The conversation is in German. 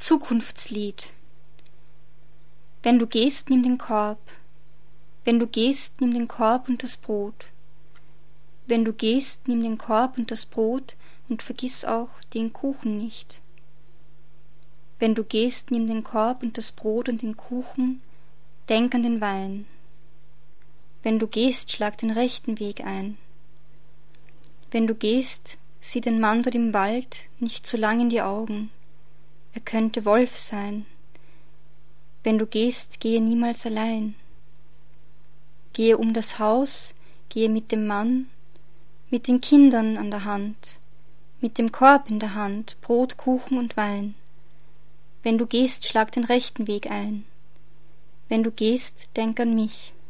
Zukunftslied. Wenn du gehst, nimm den Korb. Wenn du gehst, nimm den Korb und das Brot. Wenn du gehst, nimm den Korb und das Brot und vergiss auch den Kuchen nicht. Wenn du gehst, nimm den Korb und das Brot und den Kuchen, denk an den Wein. Wenn du gehst, schlag den rechten Weg ein. Wenn du gehst, sieh den Mann dort im Wald nicht so lang in die Augen. Er könnte Wolf sein. Wenn du gehst, gehe niemals allein. Gehe um das Haus, gehe mit dem Mann, mit den Kindern an der Hand, mit dem Korb in der Hand, Brot, Kuchen und Wein. Wenn du gehst, schlag den rechten Weg ein. Wenn du gehst, denk an mich.